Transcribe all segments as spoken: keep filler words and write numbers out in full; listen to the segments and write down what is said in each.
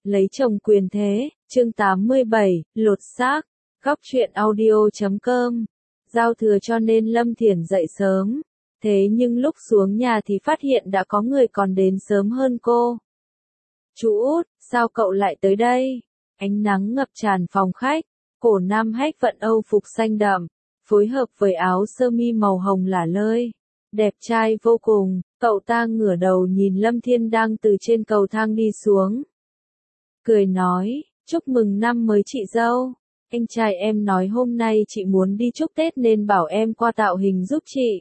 Lấy chồng quyền thế, chương tám mươi bảy, lột xác, góc truyện audio chấm com. Giao thừa cho nên Lâm Thiển dậy sớm, thế nhưng lúc xuống nhà thì phát hiện đã có người còn đến sớm hơn cô. Chú Út, sao cậu lại tới đây? Ánh nắng ngập tràn phòng khách, cổ nam hách vận Âu phục xanh đậm, phối hợp với áo sơ mi màu hồng lả lơi. Đẹp trai vô cùng, cậu ta ngửa đầu nhìn Lâm Thiên đang từ trên cầu thang đi xuống. Cười nói, chúc mừng năm mới chị dâu. Anh trai em nói hôm nay chị muốn đi chúc Tết nên bảo em qua tạo hình giúp chị.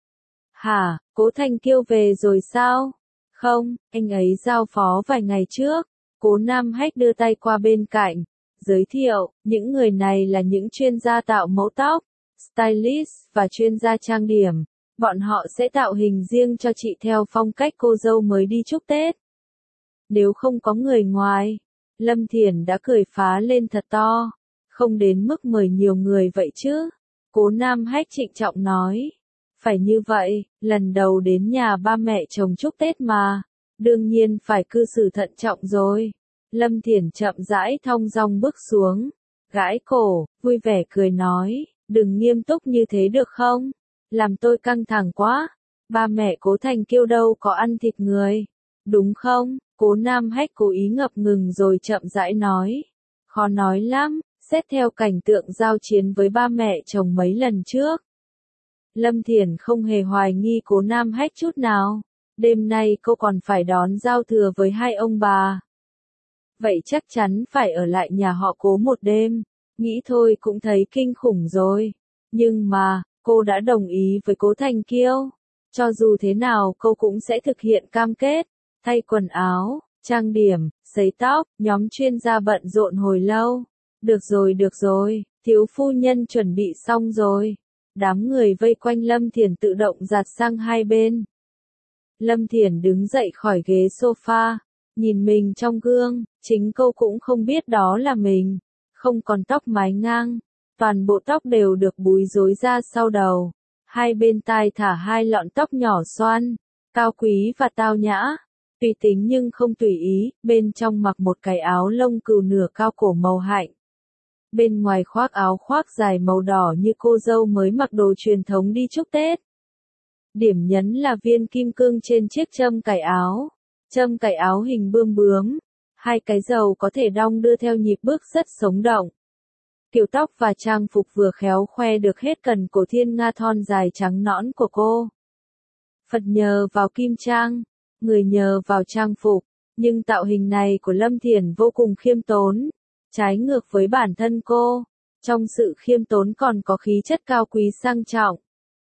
Hả, Cố Thành Kiêu về rồi sao? Không, anh ấy giao phó vài ngày trước. Cố Nam Hách đưa tay qua bên cạnh, giới thiệu, những người này là những chuyên gia tạo mẫu tóc, stylist và chuyên gia trang điểm. Bọn họ sẽ tạo hình riêng cho chị theo phong cách cô dâu mới đi chúc Tết. Nếu không có người ngoài, Lâm Thiển đã cười phá lên thật to. Không đến mức mời nhiều người vậy chứ. Cố Nam Hách trịnh trọng nói. Phải như vậy, lần đầu đến nhà ba mẹ chồng chúc Tết mà. Đương nhiên phải cư xử thận trọng rồi. Lâm Thiển chậm rãi thong dong bước xuống. Gãi cổ, vui vẻ cười nói. Đừng nghiêm túc như thế được không? Làm tôi căng thẳng quá. Ba mẹ Cố Thành Kiêu đâu có ăn thịt người. Đúng không? Cố Nam Hách cố ý ngập ngừng rồi chậm rãi nói. Khó nói lắm, xét theo cảnh tượng giao chiến với ba mẹ chồng mấy lần trước. Lâm Thiển không hề hoài nghi Cố Nam Hách chút nào. Đêm nay cô còn phải đón giao thừa với hai ông bà. Vậy chắc chắn phải ở lại nhà họ Cố một đêm. Nghĩ thôi cũng thấy kinh khủng rồi. Nhưng mà, cô đã đồng ý với Cố Thành Kiêu. Cho dù thế nào cô cũng sẽ thực hiện cam kết. Thay quần áo, trang điểm, sấy tóc, nhóm chuyên gia bận rộn hồi lâu. Được rồi được rồi, thiếu phu nhân chuẩn bị xong rồi. Đám người vây quanh Lâm Thiển tự động dạt sang hai bên. Lâm Thiển đứng dậy khỏi ghế sofa, nhìn mình trong gương, chính cô cũng không biết đó là mình. Không còn tóc mái ngang, toàn bộ tóc đều được búi rối ra sau đầu. Hai bên tai thả hai lọn tóc nhỏ xoăn, cao quý và tao nhã. Tùy tính nhưng không tùy ý, bên trong mặc một cái áo lông cừu nửa cao cổ màu hạnh. Bên ngoài khoác áo khoác dài màu đỏ như cô dâu mới mặc đồ truyền thống đi chúc Tết. Điểm nhấn là viên kim cương trên chiếc châm cài áo. Châm cài áo hình bươm bướm. Hai cái dầu có thể đong đưa theo nhịp bước rất sống động. Kiểu tóc và trang phục vừa khéo khoe được hết cần cổ thiên nga thon dài trắng nõn của cô. Phật nhờ vào kim trang, người nhờ vào trang phục, nhưng tạo hình này của Lâm Thiển vô cùng khiêm tốn, trái ngược với bản thân cô. Trong sự khiêm tốn còn có khí chất cao quý sang trọng.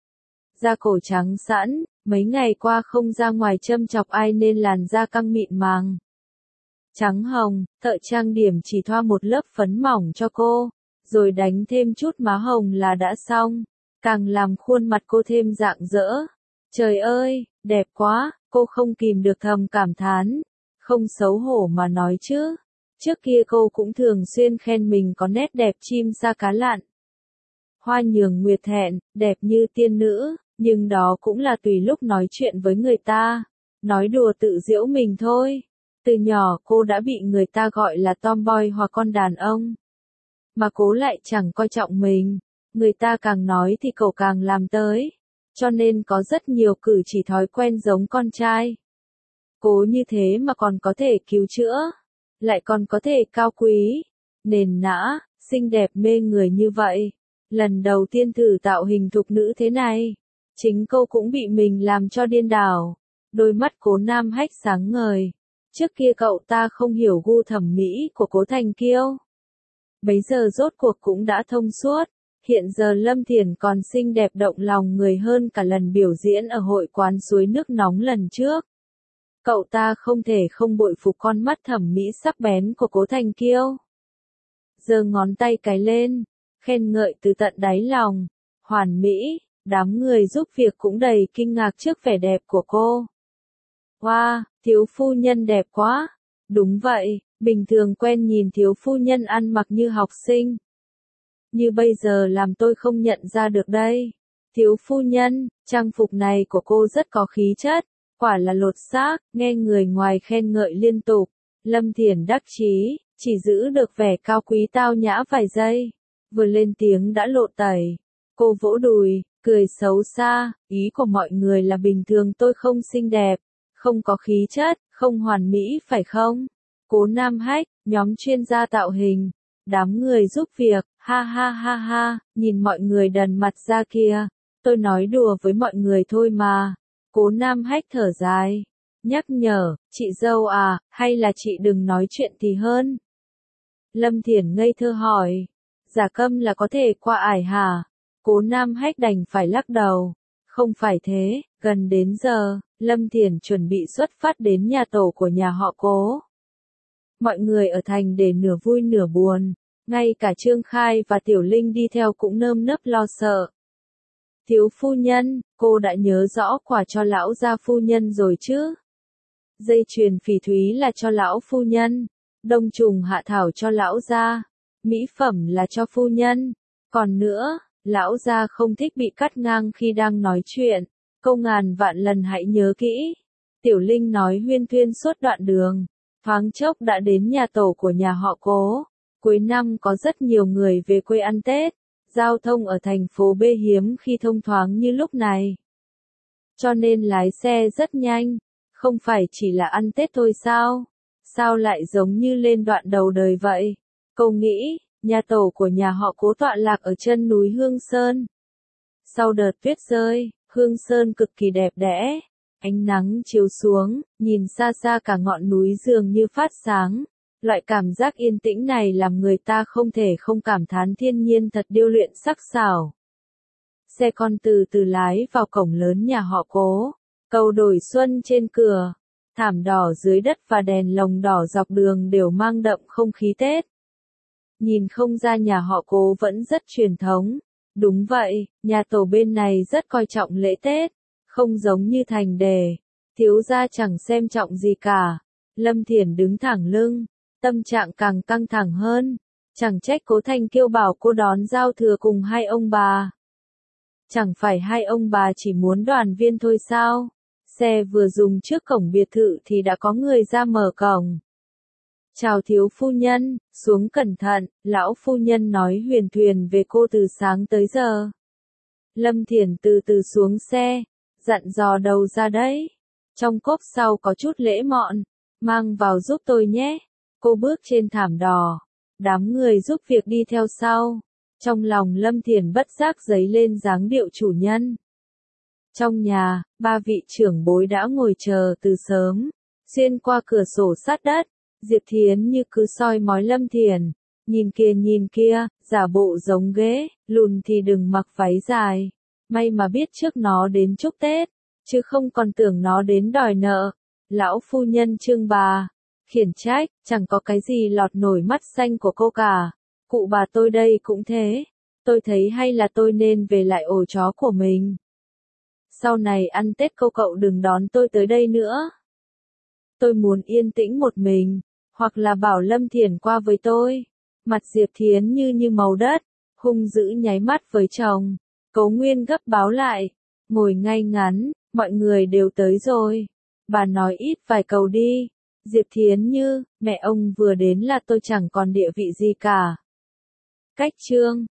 Da cổ trắng sẵn, mấy ngày qua không ra ngoài châm chọc ai nên làn da căng mịn màng. Trắng hồng, thợ trang điểm chỉ thoa một lớp phấn mỏng cho cô, rồi đánh thêm chút má hồng là đã xong, càng làm khuôn mặt cô thêm rạng rỡ. Trời ơi, đẹp quá, cô không kìm được thầm cảm thán, không xấu hổ mà nói chứ. Trước kia cô cũng thường xuyên khen mình có nét đẹp chim sa cá lặn. Hoa nhường nguyệt thẹn, đẹp như tiên nữ, nhưng đó cũng là tùy lúc nói chuyện với người ta, nói đùa tự giễu mình thôi. Từ nhỏ cô đã bị người ta gọi là tomboy hoặc con đàn ông. Mà Cố lại chẳng coi trọng mình, người ta càng nói thì cậu càng làm tới. Cho nên có rất nhiều cử chỉ thói quen giống con trai. Cố như thế mà còn có thể cứu chữa, lại còn có thể cao quý, nền nã, xinh đẹp mê người như vậy. Lần đầu tiên thử tạo hình thục nữ thế này, chính cô cũng bị mình làm cho điên đảo. Đôi mắt Cố Nam Hách sáng ngời. Trước kia cậu ta không hiểu gu thẩm mỹ của Cố Thành Kiêu. Bấy giờ rốt cuộc cũng đã thông suốt. Hiện giờ Lâm Thiển còn xinh đẹp động lòng người hơn cả lần biểu diễn ở hội quán suối nước nóng lần trước. Cậu ta không thể không bội phục con mắt thẩm mỹ sắc bén của Cố Thành Kiêu. Giơ ngón tay cái lên, khen ngợi từ tận đáy lòng. Hoàn mỹ, đám người giúp việc cũng đầy kinh ngạc trước vẻ đẹp của cô. Wow, thiếu phu nhân đẹp quá. Đúng vậy, bình thường quen nhìn thiếu phu nhân ăn mặc như học sinh. Như bây giờ làm tôi không nhận ra được đây. Thiếu phu nhân, trang phục này của cô rất có khí chất, quả là lột xác, nghe người ngoài khen ngợi liên tục. Lâm Thiển đắc chí, chỉ giữ được vẻ cao quý tao nhã vài giây. Vừa lên tiếng đã lộ tẩy. Cô vỗ đùi, cười xấu xa, ý của mọi người là bình thường tôi không xinh đẹp, không có khí chất, không hoàn mỹ phải không? Cố Nam Hách, nhóm chuyên gia tạo hình, đám người giúp việc, ha ha ha ha, nhìn mọi người đần mặt ra kia, tôi nói đùa với mọi người thôi mà. Cố Nam Hách thở dài, nhắc nhở, chị dâu à, hay là chị đừng nói chuyện thì hơn. Lâm Thiển ngây thơ hỏi, giả câm là có thể qua ải hả? Cố Nam Hách đành phải lắc đầu, không phải thế, gần đến giờ, Lâm Thiển chuẩn bị xuất phát đến nhà tổ của nhà họ Cố. Mọi người ở thành để nửa vui nửa buồn, ngay cả Trương Khai và Tiểu Linh đi theo cũng nơm nớp lo sợ. Thiếu phu nhân, cô đã nhớ rõ quà cho lão gia phu nhân rồi chứ? Dây chuyền phỉ thúy là cho lão phu nhân, đông trùng hạ thảo cho lão gia, mỹ phẩm là cho phu nhân. Còn nữa, lão gia không thích bị cắt ngang khi đang nói chuyện, câu ngàn vạn lần hãy nhớ kỹ. Tiểu Linh nói huyên thuyên suốt đoạn đường, thoáng chốc đã đến nhà tổ của nhà họ Cố. Cuối năm có rất nhiều người về quê ăn Tết, giao thông ở thành phố B hiếm khi thông thoáng như lúc này. Cho nên lái xe rất nhanh, không phải chỉ là ăn Tết thôi sao? Sao lại giống như lên đoạn đầu đời vậy? Cô nghĩ, nhà tổ của nhà họ Cố tọa lạc ở chân núi Hương Sơn. Sau đợt tuyết rơi, Hương Sơn cực kỳ đẹp đẽ. Ánh nắng chiếu xuống, nhìn xa xa cả ngọn núi dường như phát sáng. Loại cảm giác yên tĩnh này làm người ta không thể không cảm thán thiên nhiên thật điêu luyện sắc sảo. Xe con từ từ lái vào cổng lớn nhà họ Cố. Cầu đổi xuân trên cửa, thảm đỏ dưới đất và đèn lồng đỏ dọc đường đều mang đậm không khí Tết. Nhìn không ra nhà họ Cố vẫn rất truyền thống. Đúng vậy, nhà tổ bên này rất coi trọng lễ Tết, không giống như thành đề. Thiếu gia chẳng xem trọng gì cả. Lâm Thiển đứng thẳng lưng, tâm trạng càng căng thẳng hơn. Chẳng trách Cố Thanh kêu bảo cô đón giao thừa cùng hai ông bà. Chẳng phải hai ông bà chỉ muốn đoàn viên thôi sao? Xe vừa dùng trước cổng biệt thự thì đã có người ra mở cổng. Chào thiếu phu nhân, xuống cẩn thận, lão phu nhân nói huyền thuyền về cô từ sáng tới giờ. Lâm Thiển từ từ xuống xe, dặn dò đầu ra đấy. Trong cốp sau có chút lễ mọn, mang vào giúp tôi nhé. Cô bước trên thảm đỏ, đám người giúp việc đi theo sau. Trong lòng Lâm Thiển bất giác dấy lên dáng điệu chủ nhân. Trong nhà, ba vị trưởng bối đã ngồi chờ từ sớm, xuyên qua cửa sổ sát đất, Diệp Thiến như cứ soi mói Lâm Thiển, nhìn kia nhìn kia, giả bộ giống ghế, lùn thì đừng mặc váy dài, may mà biết trước nó đến chúc Tết, chứ không còn tưởng nó đến đòi nợ. Lão phu nhân Trương bà, khiển trách, chẳng có cái gì lọt nổi mắt xanh của cô cả, cụ bà tôi đây cũng thế, tôi thấy hay là tôi nên về lại ổ chó của mình. Sau này ăn Tết cô cậu đừng đón tôi tới đây nữa. Tôi muốn yên tĩnh một mình, hoặc là bảo Lâm Thiển qua với tôi. Mặt Diệp Thiến như như màu đất, hung dữ nháy mắt với chồng. Cố Nguyên gấp báo lại, ngồi ngay ngắn, mọi người đều tới rồi. Bà nói ít vài câu đi. Diệp Thiến như, mẹ ông vừa đến là tôi chẳng còn địa vị gì cả. Cách chương